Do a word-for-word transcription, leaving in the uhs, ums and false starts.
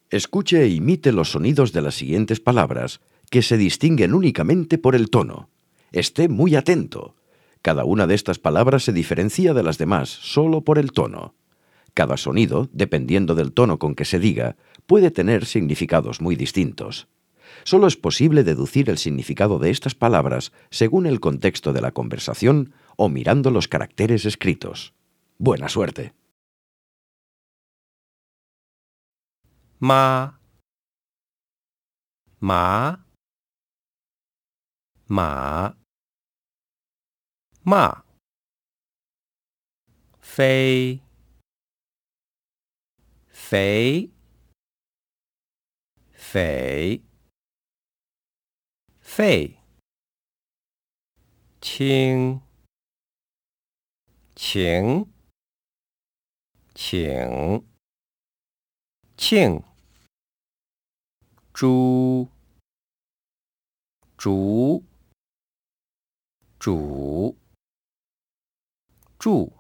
Escuche e imite los sonidos de las siguientes palabras, que se distinguen únicamente por el tono. Esté muy atento. Cada una de estas palabras se diferencia de las demás solo por el tono. Cada sonido, dependiendo del tono con que se diga, puede tener significados muy distintos. Solo es posible deducir el significado de estas palabras según el contexto de la conversación o mirando los caracteres escritos. Buena suerte. 妈麻马骂飞肥匪费清请请庆猪竹主住